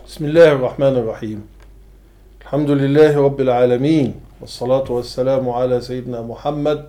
بسم الله الرحمن الرحيم. الحمد لله رب العالمين، والصلاة والسلام على سيدنا محمد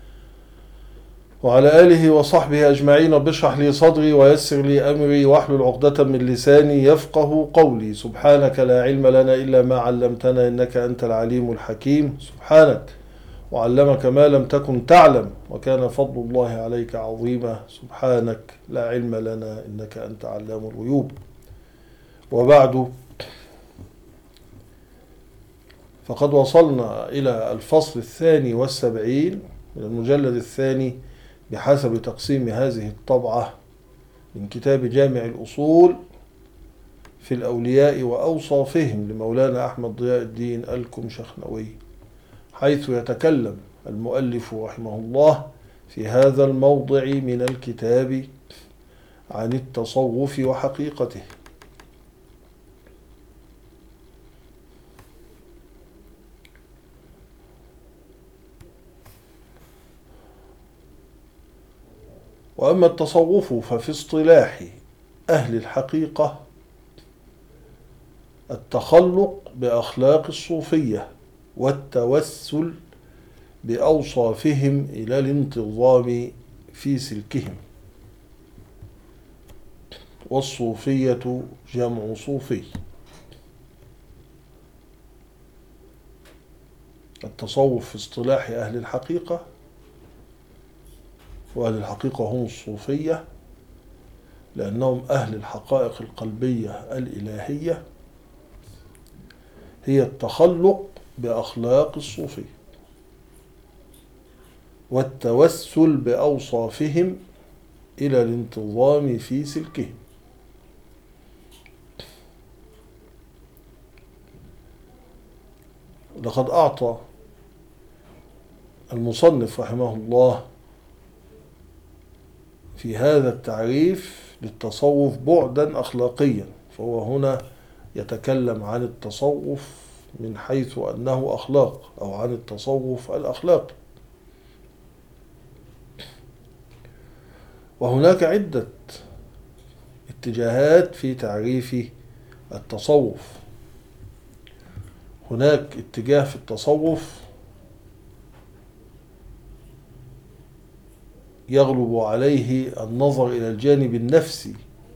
وعلى آله وصحبه أجمعين. رب اشرح لي صدري ويسر لي أمري واحلل عقدة من لساني يفقه قولي. سبحانك لا علم لنا إلا ما علمتنا إنك أنت العليم الحكيم. سبحانك وعلمك ما لم تكن تعلم وكان فضل الله عليك عظيما. سبحانك لا علم لنا إنك أنت علام الغيوب. وبعد، فقد وصلنا إلى الفصل 72 من المجلد الثاني بحسب تقسيم هذه الطبعة من كتاب جامع الأصول في الأولياء وأوصافهم لمولانا أحمد ضياء الدين الكمشخنوي، حيث يتكلم المؤلف رحمه الله في هذا الموضع من الكتاب عن التصوف وحقيقته. وأما التصوف ففي اصطلاح أهل الحقيقة التخلق بأخلاق الصوفية والتوسل بأوصافهم إلى الانتظام في سلكهم. والصوفية جمع صوفي. التصوف في اصطلاح أهل الحقيقة، وأهل الحقيقة هم الصوفية لأنهم أهل الحقائق القلبية الإلهية، هي التخلق بأخلاق الصوفية والتوسل بأوصافهم إلى الانتظام في سلكهم. لقد أعطى المصنف رحمه الله في هذا التعريف للتصوف بعدا أخلاقيا، فهو هنا يتكلم عن التصوف من حيث أنه أخلاق، أو عن التصوف الأخلاقي. وهناك عدة اتجاهات في تعريف التصوف. هناك اتجاه في التصوف يغلب عليه النظر إلى الجانب النفسي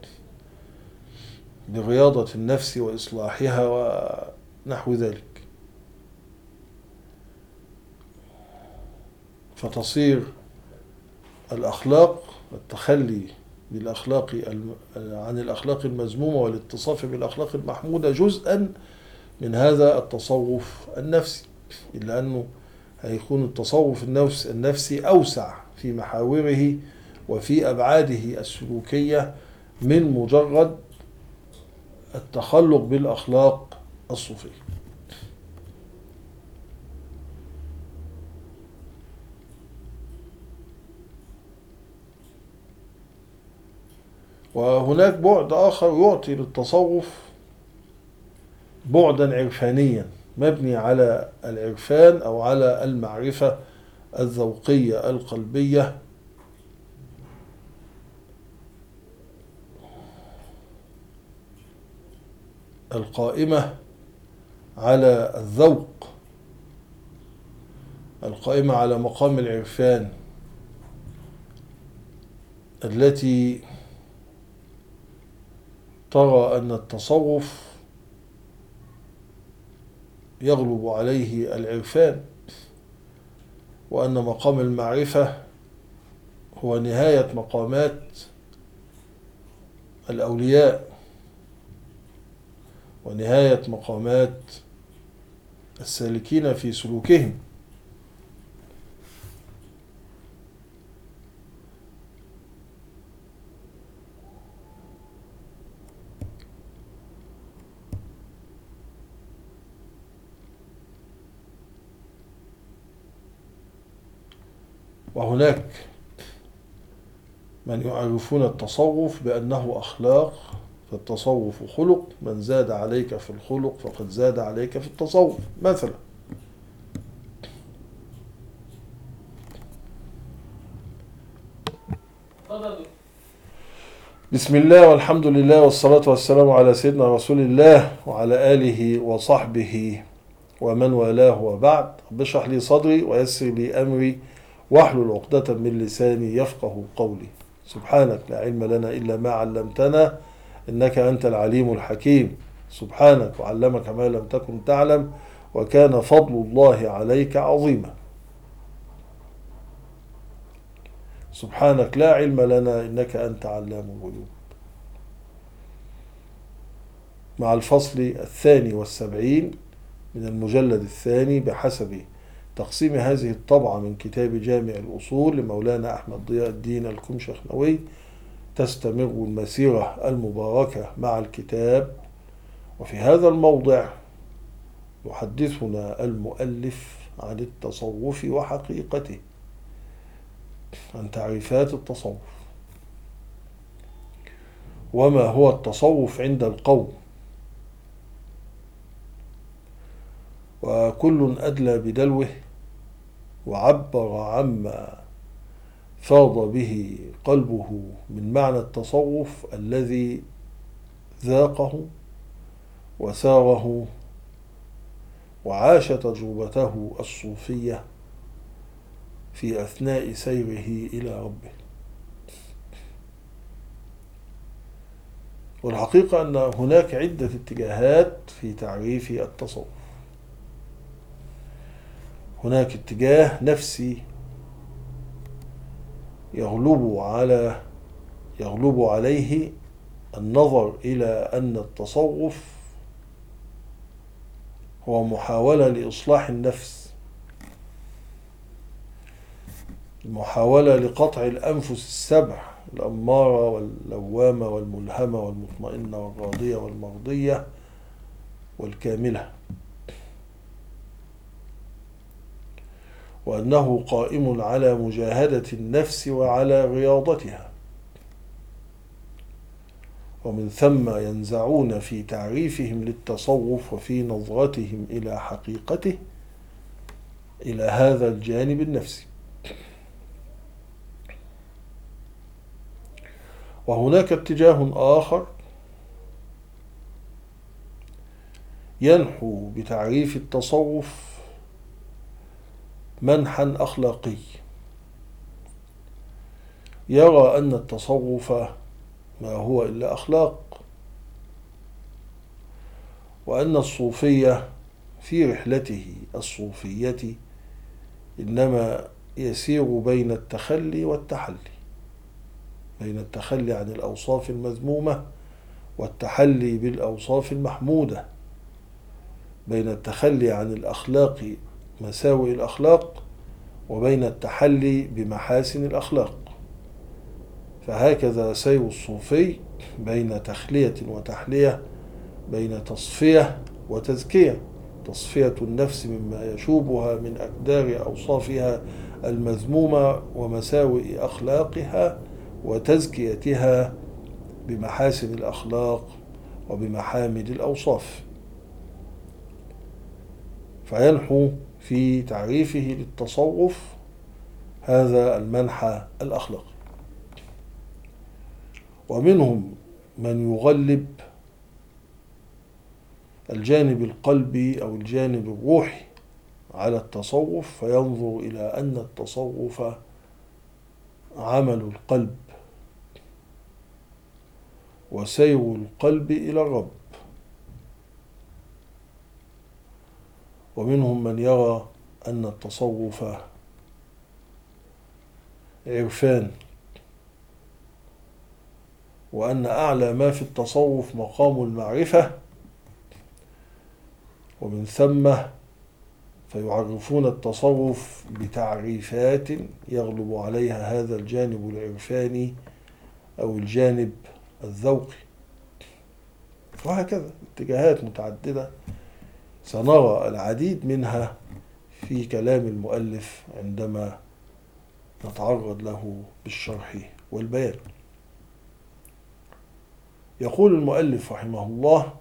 لرياضة النفس وإصلاحها ونحو ذلك، فتصير الأخلاق، التخلي بالأخلاق عن الأخلاق المذمومة والاتصاف بالأخلاق المحمودة جزءا من هذا التصوف النفسي، إلا أنه هيكون التصوف النفسي أوسع في محاوره وفي أبعاده السلوكية من مجرد التخلق بالأخلاق الصوفية. وهناك بعد آخر يعطي للتصوف بعدا عرفانيا مبني على العرفان أو على المعرفة الذوقية القلبية القائمة على الذوق، القائمة على مقام العرفان، التي ترى أن التصوف يغلب عليه العرفان، وأن مقام المعرفة هو نهاية مقامات الأولياء ونهاية مقامات السالكين في سلوكهم. وهناك من يعرفون التصوف بأنه أخلاق، فالتصوف خلق، من زاد عليك في الخلق فقد زاد عليك في التصوف مثلا. بسم الله والحمد لله والصلاة والسلام على سيدنا رسول الله وعلى آله وصحبه ومن والاه، وبعد. رب اشرح لي صدري ويسر لي أمري واحلل عقدة من لساني يفقه قولي. سبحانك لا علم لنا إلا ما علمتنا إنك أنت العليم الحكيم. سبحانك وعلمك ما لم تكن تعلم وكان فضل الله عليك عظيما. سبحانك لا علم لنا إنك أنت علام الغيوب. مع الفصل 72 من المجلد الثاني بحسب تقسيم هذه الطبعة من كتاب جامع الأصول لمولانا أحمد ضياء الدين الكمشخنوي، تستمر المسيرة المباركة مع الكتاب. وفي هذا الموضع يحدثنا المؤلف عن التصوف وحقيقته، عن تعريفات التصوف وما هو التصوف عند القوم، وكل أدلى بدلوه وعبر عما فاض به قلبه من معنى التصوف الذي ذاقه وساره وعاش تجربته الصوفية في أثناء سيره إلى ربه. والحقيقة أن هناك عدة اتجاهات في تعريف التصوف. هناك اتجاه نفسي يغلب عليه النظر إلى أن التصوف هو محاولة لإصلاح النفس، محاولة لقطع الأنفس السبع الأمارة واللوامة والملهمة والمطمئنة والراضية والمرضية والكاملة، وأنه قائم على مجاهدة النفس وعلى رياضتها. ومن ثم ينزعون في تعريفهم للتصوف وفي نظرتهم إلى حقيقته إلى هذا الجانب النفسي. وهناك اتجاه آخر ينحو بتعريف التصوف منحا أخلاقي، يرى أن التصوف ما هو إلا أخلاق، وأن الصوفية في رحلته الصوفية إنما يسير بين التخلي والتحلي، بين التخلي عن الأوصاف المذمومة والتحلي بالأوصاف المحمودة، بين التخلي عن الأخلاق مساوئ الأخلاق وبين التحلي بمحاسن الأخلاق. فهكذا سير الصوفي بين تخلية وتحلية، بين تصفية وتزكية، تصفية النفس مما يشوبها من أكدار أوصافها المذمومة ومساوئ أخلاقها، وتزكيتها بمحاسن الأخلاق وبمحامد الأوصاف. فينحو في تعريفه للتصوف هذا المنحى الأخلاقي. ومنهم من يغلب الجانب القلبي أو الجانب الروحي على التصوف، فينظر إلى أن التصوف عمل القلب وسير القلب إلى الرب. ومنهم من يرى أن التصوف عرفان، وأن أعلى ما في التصوف مقام المعرفة، ومن ثم فيعرفون التصوف بتعريفات يغلب عليها هذا الجانب العرفاني أو الجانب الذوقي. وهكذا اتجاهات متعددة سنرى العديد منها في كلام المؤلف عندما نتعرض له بالشرح والبيان. يقول المؤلف رحمه الله: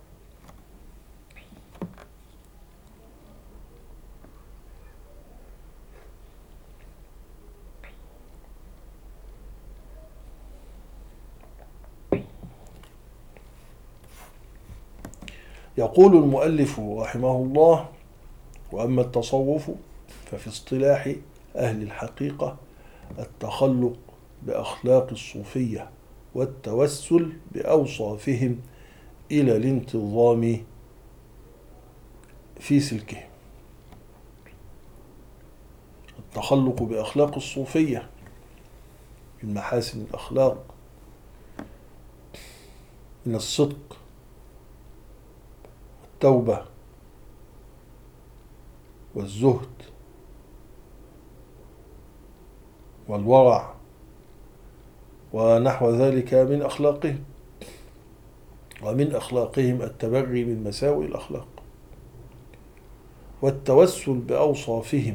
يقول المؤلف رحمه الله: وأما التصوف ففي اصطلاح أهل الحقيقة التخلق بأخلاق الصوفية والتوسل بأوصافهم إلى الانتظام في سلكهم. التخلق بأخلاق الصوفية من محاسن الأخلاق من الصدق والتوبة والزهد والورع ونحو ذلك من أخلاقهم، ومن أخلاقهم التبري من مساوئ الأخلاق والتوسل بأوصافهم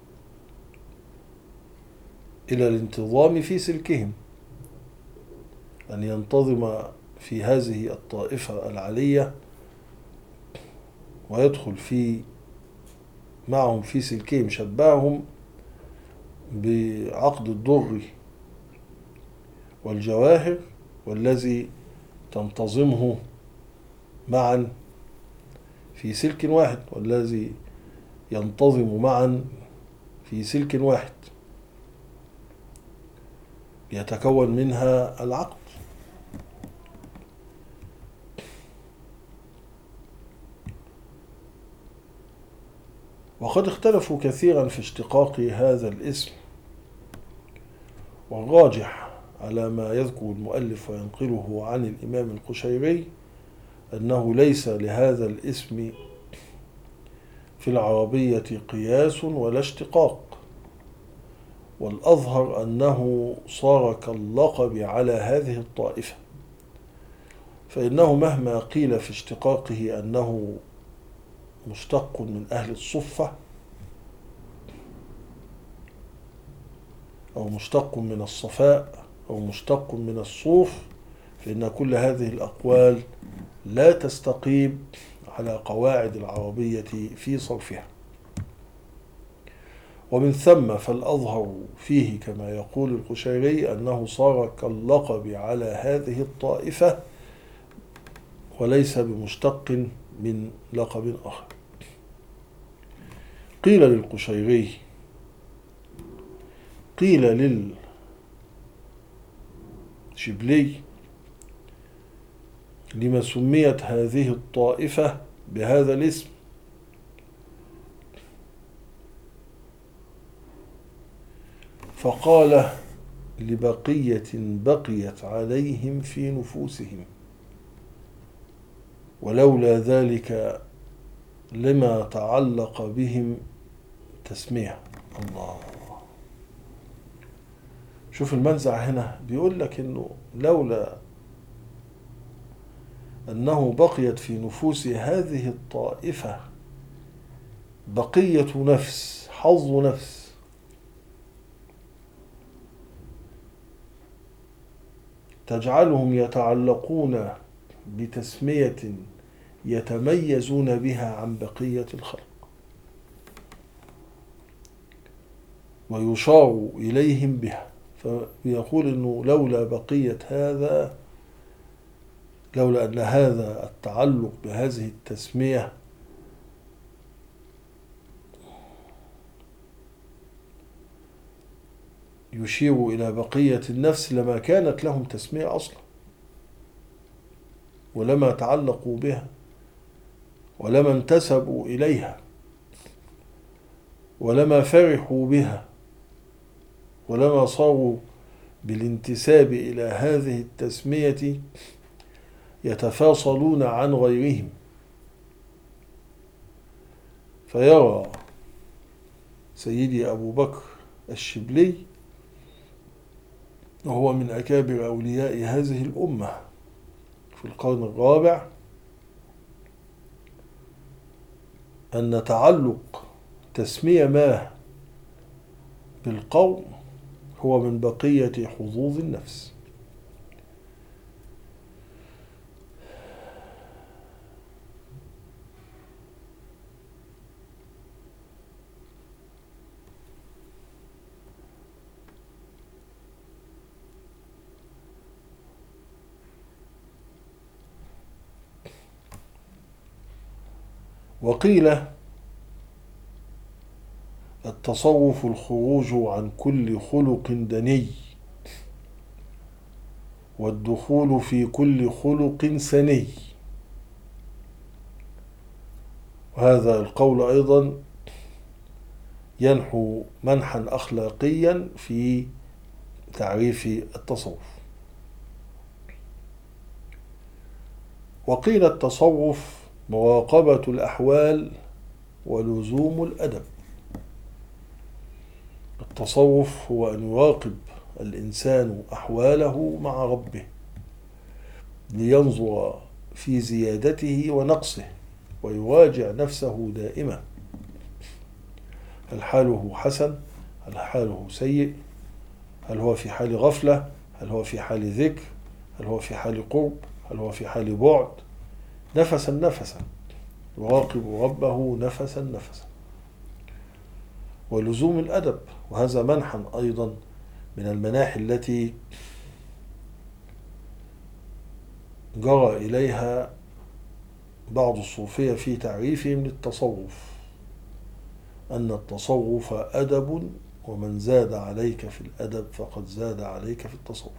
إلى الانتظام في سلكهم، أن ينتظم في هذه الطائفة العلية ويدخل معهم في سلكهم. شبههم بعقد الدر والجواهر والذي تنتظمه معا في سلك واحد، والذي ينتظم معا في سلك واحد يتكون منها العقد. وقد اختلفوا كثيرا في اشتقاق هذا الاسم، والراجح على ما يذكر المؤلف وينقله عن الإمام القشيري أنه ليس لهذا الاسم في العربية قياس ولا اشتقاق، والأظهر أنه صار كاللقب على هذه الطائفة، فإنه مهما قيل في اشتقاقه أنه مشتق من أهل الصفة أو مشتق من الصفاء أو مشتق من الصوف، فإن كل هذه الأقوال لا تستقيم على قواعد العربية في صرفها. ومن ثم فالأظهر فيه كما يقول القشيري أنه صار كاللقب على هذه الطائفة وليس بمشتق من لقب آخر. قيل للقشيري، قيل للشبلي: لما سميت هذه الطائفة بهذا الاسم؟ فقال: لبقية بقيت عليهم في نفوسهم، ولولا ذلك لما تعلق بهم تسمية. الله، شوف المنزع هنا، بيقول لك انه لولا انه بقيت في نفوس هذه الطائفة بقية نفس، حظ نفس، تجعلهم يتعلقون بتسمية يتميزون بها عن بقية الخلق، ويشار إليهم بها. فيقول إنه لولا بقية هذا، لولا أن هذا التعلق بهذه التسمية يشير إلى بقية النفس لما كانت لهم تسمية أصلا، ولما تعلقوا بها، ولما انتسبوا إليها، ولما فرحوا بها، ولما صاروا بالانتساب إلى هذه التسمية يتفاصلون عن غيرهم. فيرى سيدي أبو بكر الشبلي، وهو من أكابر أولياء هذه الأمة في القرن الرابع، أن تعلق تسمية ما بالقوم هو من بقية حظوظ النفس. وقيل التصوف الخروج عن كل خلق دني والدخول في كل خلق سني. وهذا القول أيضا ينحو منحا أخلاقيا في تعريف التصوف. وقيل التصوف مراقبة الأحوال ولزوم الأدب. التصوف هو أن يراقب الإنسان أحواله مع ربه لينظر في زيادته ونقصه ويراجع نفسه دائما، هل حاله حسن؟ هل حاله سيء؟ هل هو في حال غفلة؟ هل هو في حال ذكر؟ هل هو في حال قرب؟ هل هو في حال بعد؟ نفسا نفسا يراقب ربه نفسا نفسا. ولزوم الأدب، وهذا منحا أيضا من المناحي التي جرى إليها بعض الصوفية في تعريفهم للتصوف، أن التصوف أدب، ومن زاد عليك في الأدب فقد زاد عليك في التصوف.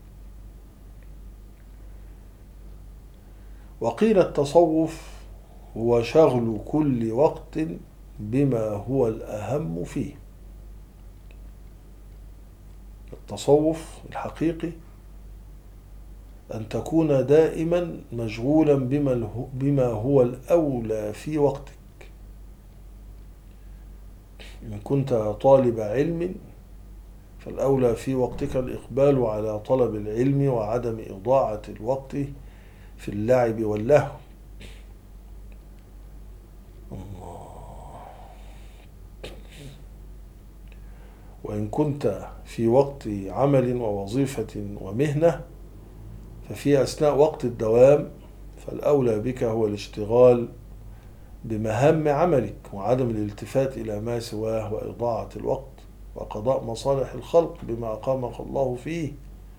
وقيل التصوف هو شغل كل وقت بما هو الأهم فيه. التصوف الحقيقي أن تكون دائما مشغولا بما هو الأولى في وقتك. إن كنت طالب علم فالأولى في وقتك الإقبال على طلب العلم وعدم إضاعة الوقت في اللعب واللهو. وإن كنت في وقت عمل ووظيفة ومهنة ففي أثناء وقت الدوام فالأولى بك هو الاشتغال بمهام عملك وعدم الالتفات إلى ما سواه وإضاعة الوقت وقضاء مصالح الخلق بما أقامك الله فيه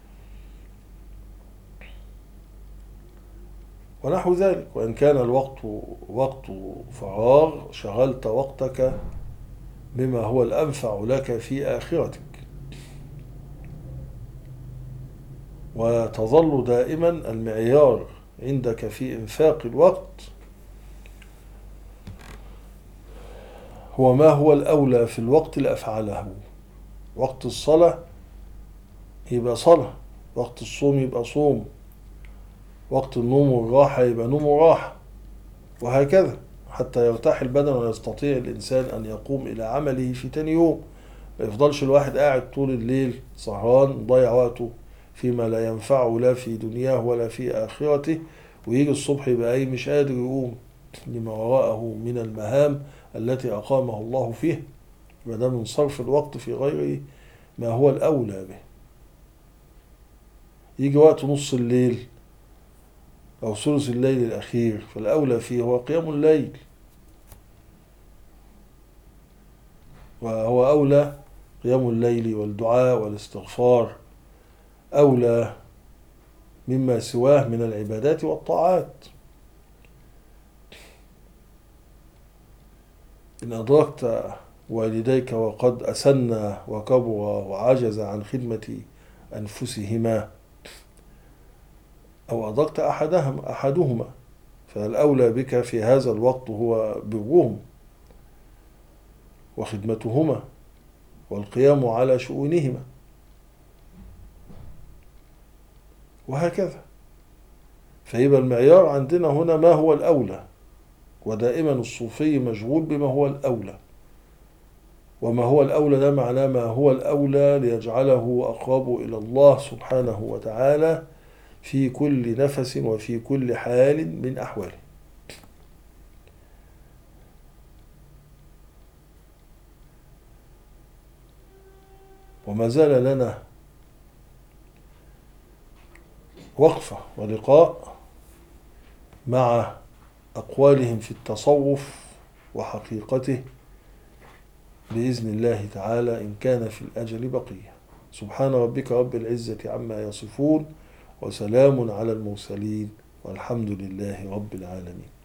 ونحو ذلك. وإن كان الوقت وقت فراغ شغلت وقتك بما هو الأنفع لك في آخرتك. وتظل دائما المعيار عندك في إنفاق الوقت هو ما هو الأولى في الوقت لأفعله. وقت الصلاة يبقى صلاة، وقت الصوم يبقى صوم، وقت النوم والراحة يبقى نوم وراحة، وهكذا حتى يرتاح البدن ويستطيع الإنسان أن يقوم إلى عمله في تاني يوم. ما يفضلش الواحد قاعد طول الليل سهران ضيع وقته فيما لا ينفعه لا في دنياه ولا في آخرته، ويجي الصبح يبقى مش قادر يقوم لما وراءه من المهام التي أقامه الله فيه. وده من صرف الوقت في غير ما هو الأولى به. يجي وقت نص الليل أو ثلث الليل الأخير فالأولى فيه هو قيام الليل، وهو أولى قيام الليل والدعاء والاستغفار أولى مما سواه من العبادات والطاعات. إن أدركت والديك وقد أسنى وكبرا وعجز عن خدمة أنفسهما أو أدركت أحدهما فالأولى بك في هذا الوقت هو برهم وخدمتهما والقيام على شؤونهما، وهكذا. فيبقى المعيار عندنا هنا ما هو الأولى، ودائما الصوفي مشغول بما هو الأولى. وما هو الأولى ده معناه ما هو الأولى ليجعله أقرب إلى الله سبحانه وتعالى في كل نفس وفي كل حال من أحواله. وما زال لنا وقفة ولقاء مع أقوالهم في التصوف وحقيقته بإذن الله تعالى إن كان في الأجل بقية. سبحان ربك رب العزة عما يصفون وسلام على المرسلين والحمد لله رب العالمين.